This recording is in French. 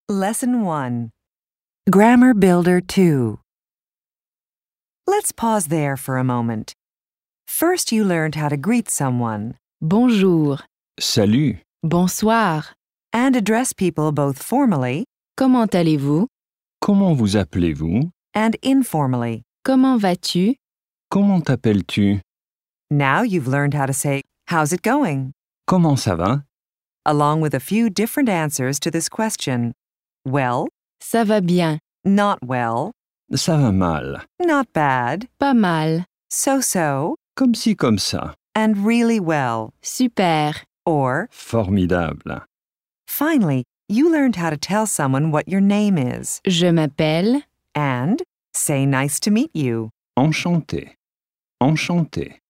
Lesson 1. Grammar Builder 2. Let's pause there for a moment. First, you learned how to greet someone Bonjour, Salut, bonsoir, and address people both formally comment allez-vous? comment vous appelez-vous? and informally. Comment vas-tu? Comment t'appelles-tu? Now you've learned how to say, "How's it going?" Comment ça va? along with a few different answers to this question. Well, Ça va bien, not well, Ça va mal. not bad, pas mal, so-so, Comme ci, comme ça. and really well, super, or Formidable. finally, you learned how to tell someone what your name is je m'appelle, and say nice to meet you. Enchanté. Enchanté.